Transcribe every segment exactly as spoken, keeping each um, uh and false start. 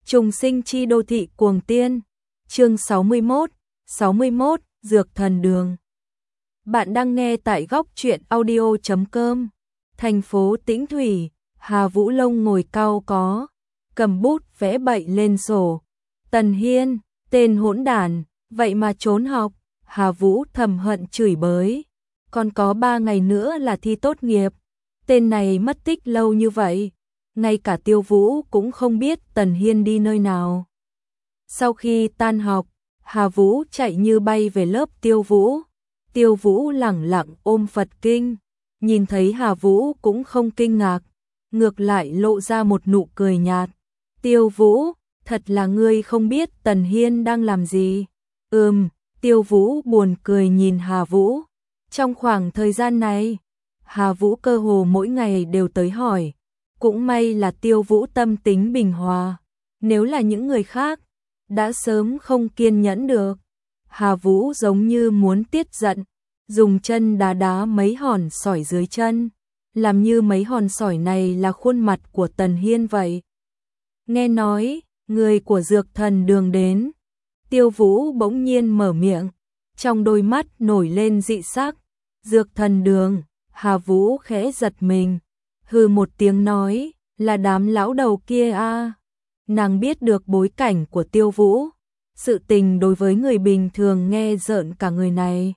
Trùng sinh chi đô thị cuồng tiên. Chương sáu mươi mốt, sáu mươi mốt, Dược Thần Đường. Bạn đang nghe tại góc truyện audio chấm com. Thành phố Tĩnh Thủy, Hà Vũ Lông ngồi cau có, cầm bút vẽ bậy lên sổ. Tần Hiên, tên hỗn đản, vậy mà trốn học. Hà Vũ thầm hận chửi bới. Còn có ba ngày nữa là thi tốt nghiệp. Tên này mất tích lâu như vậy, ngay cả Tiêu Vũ cũng không biết Tần Hiên đi nơi nào. Sau khi tan học, Hà Vũ chạy như bay về lớp Tiêu Vũ. Tiêu Vũ lẳng lặng ôm Phật kinh, nhìn thấy Hà Vũ cũng không kinh ngạc, ngược lại lộ ra một nụ cười nhạt. Tiêu Vũ, thật là ngươi không biết Tần Hiên đang làm gì. Ừm, Tiêu Vũ buồn cười nhìn Hà Vũ. Trong khoảng thời gian này, Hà Vũ cơ hồ mỗi ngày đều tới hỏi. Cũng may là Tiêu Vũ tâm tính bình hòa, nếu là những người khác, đã sớm không kiên nhẫn được. Hà Vũ giống như muốn tiết giận, dùng chân đá đá mấy hòn sỏi dưới chân, làm như mấy hòn sỏi này là khuôn mặt của Tần Hiên vậy. Nghe nói, người của Dược Thần Đường đến. Tiêu Vũ bỗng nhiên mở miệng, trong đôi mắt nổi lên dị sắc. Dược Thần Đường, Hà Vũ khẽ giật mình, hừ một tiếng nói, là đám lão đầu kia a. Nàng biết được bối cảnh của Tiêu Vũ, sự tình đối với người bình thường nghe rợn cả người này.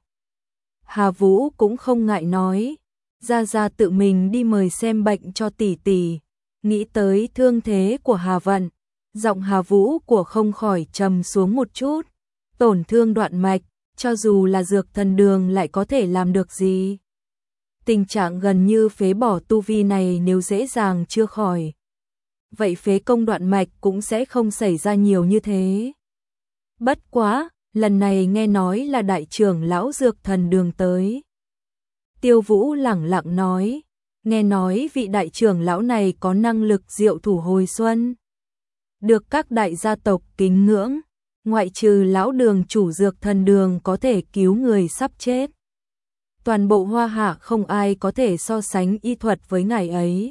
Hà Vũ cũng không ngại nói, ra ra tự mình đi mời xem bệnh cho tỷ tỷ. Nghĩ tới thương thế của Hà Vận, giọng Hà Vũ của không khỏi trầm xuống một chút. Tổn thương đoạn mạch, cho dù là Dược Thần Đường lại có thể làm được gì. Tình trạng gần như phế bỏ tu vi này nếu dễ dàng chưa khỏi, vậy phế công đoạn mạch cũng sẽ không xảy ra nhiều như thế. Bất quá, lần này nghe nói là đại trưởng lão Dược Thần Đường tới. Tiêu Vũ lẳng lặng nói, nghe nói vị đại trưởng lão này có năng lực diệu thủ hồi xuân, được các đại gia tộc kính ngưỡng, ngoại trừ lão đường chủ Dược Thần Đường có thể cứu người sắp chết. Toàn bộ Hoa Hạ không ai có thể so sánh y thuật với ngài ấy.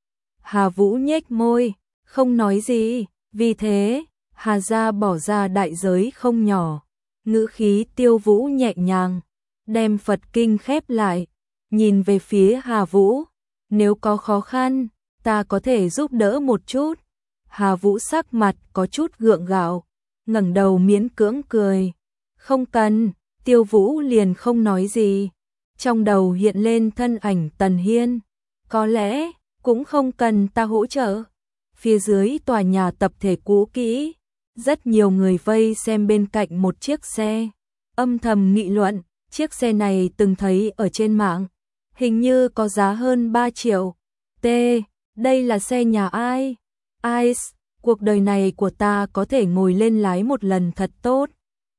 Hà Vũ nhếch môi, không nói gì, vì thế, Hà gia bỏ ra đại giới không nhỏ. Ngữ khí Tiêu Vũ nhẹ nhàng, đem Phật kinh khép lại, nhìn về phía Hà Vũ, nếu có khó khăn, ta có thể giúp đỡ một chút. Hà Vũ sắc mặt có chút gượng gạo, ngẩng đầu miễn cưỡng cười, không cần. Tiêu Vũ liền không nói gì. Trong đầu hiện lên thân ảnh Tần Hiên, có lẽ cũng không cần ta hỗ trợ. Phía dưới tòa nhà tập thể cũ kỹ, rất nhiều người vây xem bên cạnh một chiếc xe, âm thầm nghị luận, chiếc xe này từng thấy ở trên mạng, hình như có giá hơn ba triệu. T, đây là xe nhà ai? Ice, cuộc đời này của ta có thể ngồi lên lái một lần thật tốt.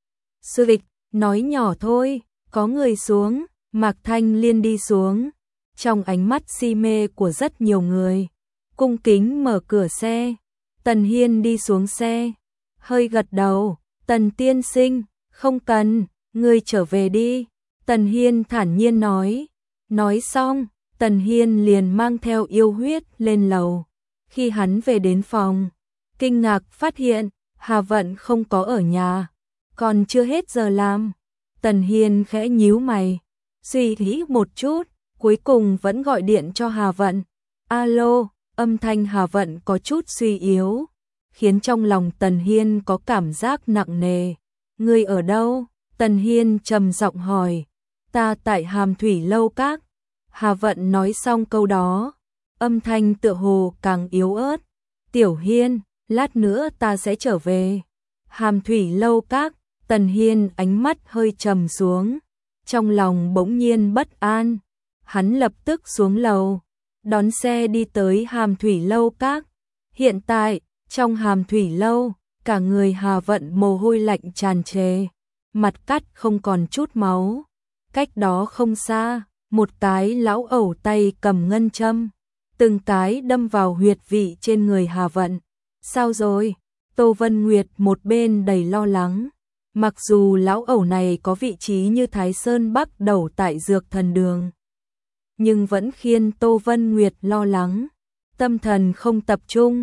Sư Vịch, nói nhỏ thôi, có người xuống. Mạc Thanh Liên đi xuống, trong ánh mắt si mê của rất nhiều người, cung kính mở cửa xe. Tần Hiên đi xuống xe, hơi gật đầu, Tần tiên sinh, không cần, ngươi trở về đi. Tần Hiên thản nhiên nói. Nói xong, Tần Hiên liền mang theo yêu huyết lên lầu. Khi hắn về đến phòng, kinh ngạc phát hiện Hà Vận không có ở nhà, còn chưa hết giờ làm. Tần Hiên khẽ nhíu mày, suy nghĩ một chút, cuối cùng vẫn gọi điện cho Hà Vận. Alo, âm thanh Hà Vận có chút suy yếu, khiến trong lòng Tần Hiên có cảm giác nặng nề. Ngươi ở đâu? Tần Hiên trầm giọng hỏi. Ta tại Hàm Thủy Lâu Các. Hà Vận nói xong câu đó, âm thanh tựa hồ càng yếu ớt. Tiểu Hiên, lát nữa ta sẽ trở về. Hàm Thủy Lâu Các. Tần Hiên ánh mắt hơi trầm xuống, trong lòng bỗng nhiên bất an. Hắn lập tức xuống lầu, đón xe đi tới Hàm Thủy Lâu Các. Hiện tại, trong Hàm Thủy Lâu, cả người Hà Vận mồ hôi lạnh tràn trề, mặt cắt không còn chút máu. Cách đó không xa, một cái lão ẩu tay cầm ngân châm, từng cái đâm vào huyệt vị trên người Hà Vận. Sao rồi? Tô Vân Nguyệt một bên đầy lo lắng. Mặc dù lão ẩu này có vị trí như Thái Sơn Bắc đầu tại Dược Thần Đường, nhưng vẫn khiến Tô Vân Nguyệt lo lắng, tâm thần không tập trung.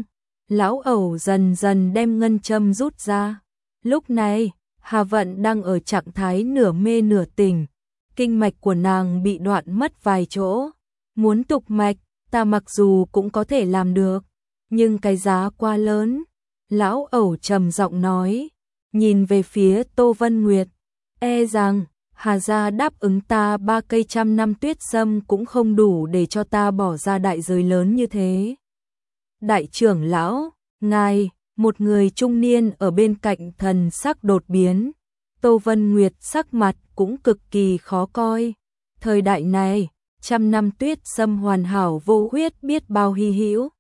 Lão ẩu dần dần đem ngân châm rút ra. Lúc này, Hà Vận đang ở trạng thái nửa mê nửa tỉnh. Kinh mạch của nàng bị đoạn mất vài chỗ. Muốn tục mạch, ta mặc dù cũng có thể làm được, nhưng cái giá quá lớn. Lão ẩu trầm giọng nói, nhìn về phía Tô Vân Nguyệt, e rằng Hà gia đáp ứng ta ba cây trăm năm tuyết sâm cũng không đủ để cho ta bỏ ra đại giới lớn như thế. Đại trưởng lão, ngài, một người trung niên ở bên cạnh thần sắc đột biến. Tô Vân Nguyệt sắc mặt cũng cực kỳ khó coi. Thời đại này, trăm năm tuyết sâm hoàn hảo vô huyết biết bao hy hữu.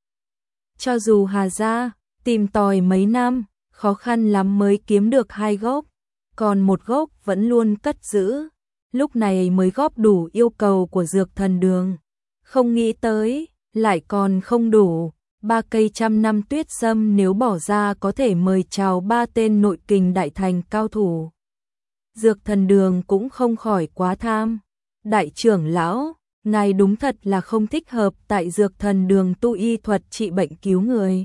Cho dù Hà gia tìm tòi mấy năm, khó khăn lắm mới kiếm được hai gốc, còn một gốc vẫn luôn cất giữ, lúc này mới góp đủ yêu cầu của dược thần đường. Không nghĩ tới, lại còn không đủ, ba cây trăm năm tuyết sâm nếu bỏ ra có thể mời chào ba tên nội kình đại thành cao thủ. Dược thần đường cũng không khỏi quá tham. Đại trưởng lão, ngài đúng thật là không thích hợp tại dược thần đường tu y thuật trị bệnh cứu người.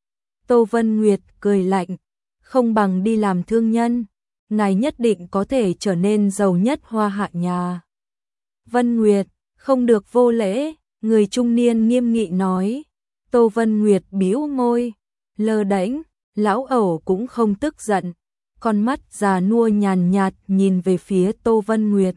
Tô Vân Nguyệt cười lạnh, không bằng đi làm thương nhân, ngài nhất định có thể trở nên giàu nhất hoa hạ nhà. Vân Nguyệt, không được vô lễ, người trung niên nghiêm nghị nói. Tô Vân Nguyệt bĩu môi, lơ đễnh, lão ẩu cũng không tức giận, con mắt già nua nhàn nhạt nhìn về phía Tô Vân Nguyệt.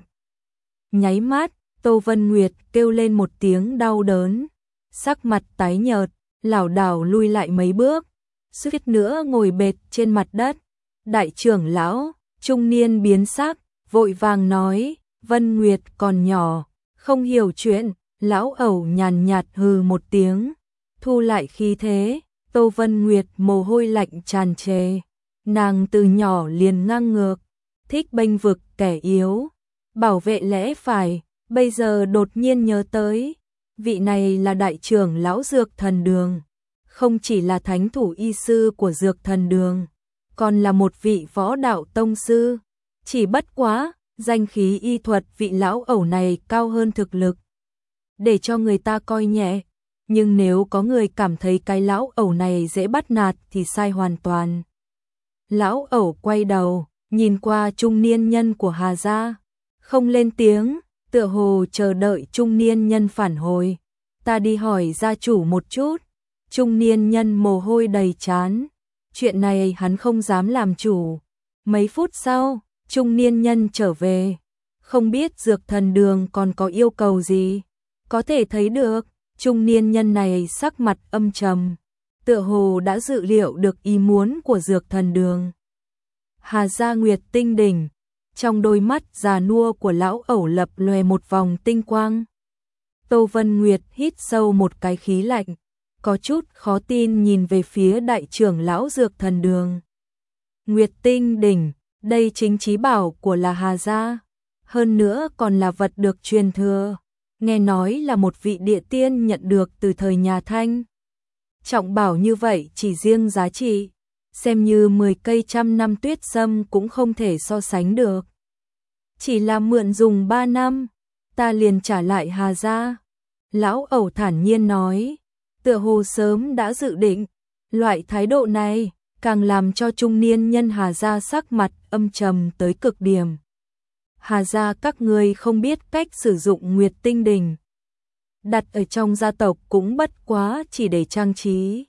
Nháy mắt, Tô Vân Nguyệt kêu lên một tiếng đau đớn, sắc mặt tái nhợt, lảo đảo lui lại mấy bước, suýt nữa ngồi bệt trên mặt đất. Đại trưởng lão, trung niên biến sắc, vội vàng nói, Vân Nguyệt còn nhỏ, không hiểu chuyện. Lão ẩu nhàn nhạt hừ một tiếng, thu lại khí thế. Tô Vân Nguyệt mồ hôi lạnh tràn trề, nàng từ nhỏ liền ngang ngược, thích bênh vực kẻ yếu, bảo vệ lẽ phải, bây giờ đột nhiên nhớ tới, vị này là đại trưởng lão dược thần đường, không chỉ là thánh thủ y sư của dược thần đường, còn là một vị võ đạo tông sư, chỉ bất quá, danh khí y thuật vị lão ẩu này cao hơn thực lực, để cho người ta coi nhẹ. Nhưng nếu có người cảm thấy cái lão ẩu này dễ bắt nạt thì sai hoàn toàn. Lão ẩu quay đầu, nhìn qua trung niên nhân của Hà gia, không lên tiếng, tựa hồ chờ đợi trung niên nhân phản hồi. Ta đi hỏi gia chủ một chút. Trung niên nhân mồ hôi đầy trán, chuyện này hắn không dám làm chủ. Mấy phút sau, trung niên nhân trở về, không biết dược thần đường còn có yêu cầu gì. Có thể thấy được, trung niên nhân này sắc mặt âm trầm, tựa hồ đã dự liệu được ý muốn của dược thần đường. Hà gia Nguyệt tinh đỉnh, trong đôi mắt già nua của lão ẩu lập lòe một vòng tinh quang. Tô Vân Nguyệt hít sâu một cái khí lạnh, có chút khó tin nhìn về phía đại trưởng lão dược thần đường. Nguyệt tinh đỉnh, đây chính chí bảo của là Hà gia, hơn nữa còn là vật được truyền thừa. Nghe nói là một vị địa tiên nhận được từ thời nhà Thanh. Trọng bảo như vậy chỉ riêng giá trị, xem như mười cây trăm năm tuyết sâm cũng không thể so sánh được. Chỉ là mượn dùng ba năm, ta liền trả lại Hà gia. Lão ẩu thản nhiên nói, tựa hồ sớm đã dự định, loại thái độ này càng làm cho trung niên nhân Hà gia sắc mặt âm trầm tới cực điểm. Hà gia các ngươi không biết cách sử dụng Nguyệt tinh đỉnh, đặt ở trong gia tộc cũng bất quá chỉ để trang trí.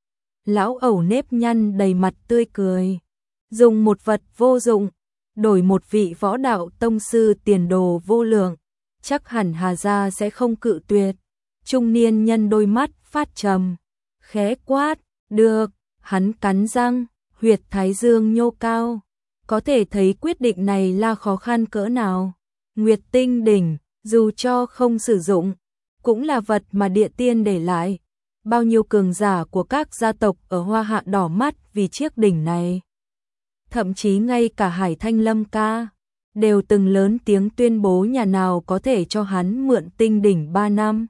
Lão ẩu nếp nhăn đầy mặt tươi cười, dùng một vật vô dụng, đổi một vị võ đạo tông sư tiền đồ vô lượng, chắc hẳn Hà gia sẽ không cự tuyệt. Trung niên nhân đôi mắt phát trầm, khẽ quát, được, hắn cắn răng, huyệt thái dương nhô cao. Có thể thấy quyết định này là khó khăn cỡ nào. Nguyệt tinh đỉnh, dù cho không sử dụng, cũng là vật mà địa tiên để lại. Bao nhiêu cường giả của các gia tộc ở Hoa Hạ đỏ mắt vì chiếc đỉnh này. Thậm chí ngay cả Hải Thanh Lâm ca, đều từng lớn tiếng tuyên bố nhà nào có thể cho hắn mượn tinh đỉnh ba năm.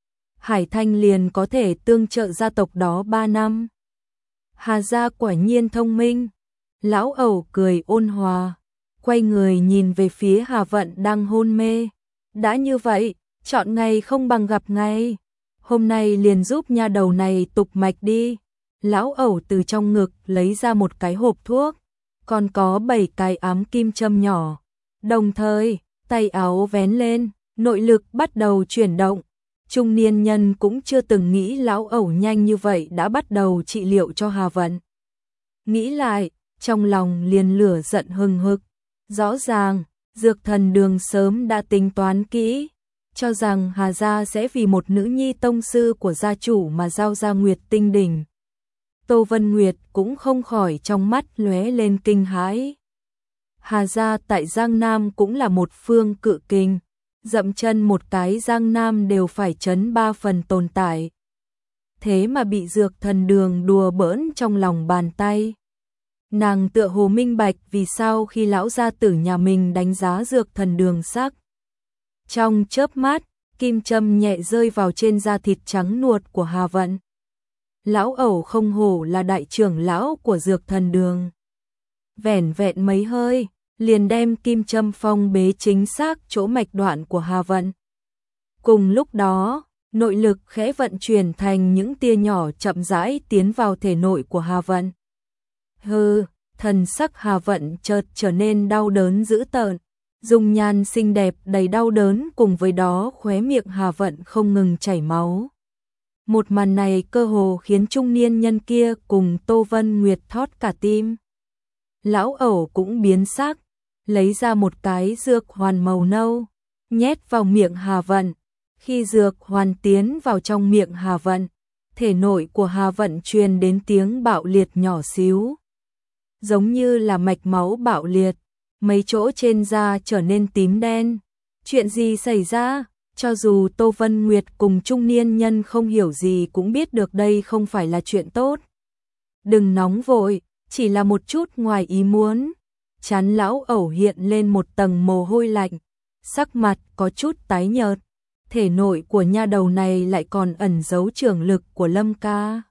Hải Thanh liền có thể tương trợ gia tộc đó ba năm. Hà gia quả nhiên thông minh. Lão ẩu cười ôn hòa, quay người nhìn về phía Hà Vận đang hôn mê. Đã như vậy, chọn ngày không bằng gặp ngày. Hôm nay liền giúp nha đầu này tục mạch đi. Lão ẩu từ trong ngực lấy ra một cái hộp thuốc, còn có bảy cái ám kim châm nhỏ. Đồng thời, tay áo vén lên, nội lực bắt đầu chuyển động. Trung niên nhân cũng chưa từng nghĩ lão ẩu nhanh như vậy đã bắt đầu trị liệu cho Hà Vận. Nghĩ lại, trong lòng liền lửa giận hừng hực. Rõ ràng, Dược Thần Đường sớm đã tính toán kỹ, cho rằng Hà gia sẽ vì một nữ nhi tông sư của gia chủ mà giao ra Nguyệt Tinh Đỉnh. Tô Vân Nguyệt cũng không khỏi trong mắt lóe lên kinh hãi. Hà gia tại Giang Nam cũng là một phương cự kình, dậm chân một cái Giang Nam đều phải chấn ba phần tồn tại. Thế mà bị Dược Thần Đường đùa bỡn trong lòng bàn tay. Nàng tựa hồ minh bạch vì sao khi lão gia tử nhà mình đánh giá Dược Thần Đường sắc. Trong chớp mắt, kim châm nhẹ rơi vào trên da thịt trắng nuột của Hà Vận. Lão ẩu không hổ là đại trưởng lão của Dược Thần Đường. Vẻn vẹn mấy hơi, liền đem kim châm phong bế chính xác chỗ mạch đoạn của Hà Vận. Cùng lúc đó, nội lực khẽ vận chuyển thành những tia nhỏ chậm rãi tiến vào thể nội của Hà Vận. Hừ, thần sắc Hà Vận chợt trở nên đau đớn dữ tợn, dung nhan xinh đẹp đầy đau đớn, cùng với đó khóe miệng Hà Vận không ngừng chảy máu. Một màn này cơ hồ khiến trung niên nhân kia cùng Tô Vân Nguyệt thót cả tim. Lão ẩu cũng biến sắc, lấy ra một cái dược hoàn màu nâu, nhét vào miệng Hà Vận. Khi dược hoàn tiến vào trong miệng Hà Vận, thể nội của Hà Vận truyền đến tiếng bạo liệt nhỏ xíu. Giống như là mạch máu bạo liệt, mấy chỗ trên da trở nên tím đen. Chuyện gì xảy ra? Cho dù Tô Vân Nguyệt cùng trung niên nhân không hiểu gì cũng biết được đây không phải là chuyện tốt. Đừng nóng vội, chỉ là một chút ngoài ý muốn. Trán lão ẩu hiện lên một tầng mồ hôi lạnh, sắc mặt có chút tái nhợt. Thể nội của nha đầu này lại còn ẩn giấu trường lực của Lâm ca.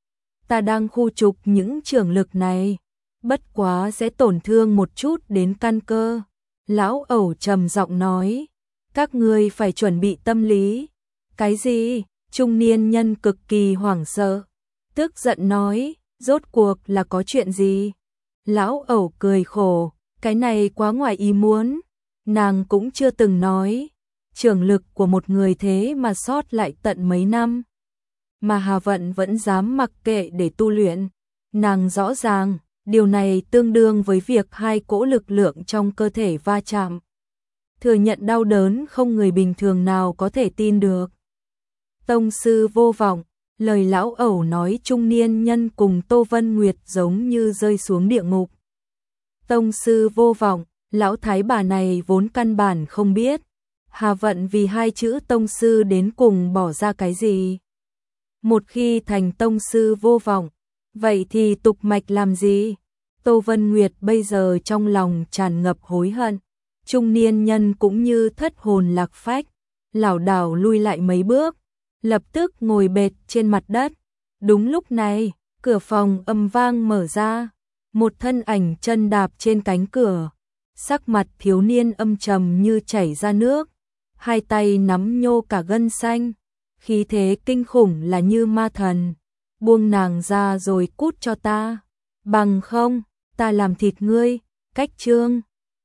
Ta đang khu trục những trường lực này, bất quá sẽ tổn thương một chút đến căn cơ. Lão ẩu trầm giọng nói, các ngươi phải chuẩn bị tâm lý. Cái gì? Trung niên nhân cực kỳ hoảng sợ, tức giận nói, rốt cuộc là có chuyện gì? Lão ẩu cười khổ, cái này quá ngoài ý muốn, nàng cũng chưa từng nói. Trường lực của một người thế mà sót lại tận mấy năm, mà Hà Vận vẫn dám mặc kệ để tu luyện. Nàng rõ ràng, điều này tương đương với việc hai cỗ lực lượng trong cơ thể va chạm. Thừa nhận đau đớn không người bình thường nào có thể tin được. Tông sư vô vọng, lời lão ẩu nói trung niên nhân cùng Tô Vân Nguyệt giống như rơi xuống địa ngục. Tông sư vô vọng, lão thái bà này vốn căn bản không biết Hà Vận vì hai chữ tông sư đến cùng bỏ ra cái gì. Một khi thành tông sư vô vọng, vậy thì tục mạch làm gì? Tô Vân Nguyệt bây giờ trong lòng tràn ngập hối hận. Trung niên nhân cũng như thất hồn lạc phách, lảo đảo lui lại mấy bước, lập tức ngồi bệt trên mặt đất. Đúng lúc này, cửa phòng ầm vang mở ra, một thân ảnh chân đạp trên cánh cửa, sắc mặt thiếu niên âm trầm như chảy ra nước, hai tay nắm nhô cả gân xanh, khí thế kinh khủng là như ma thần. Buông nàng ra rồi cút cho ta, bằng không, ta làm thịt ngươi. Cách chương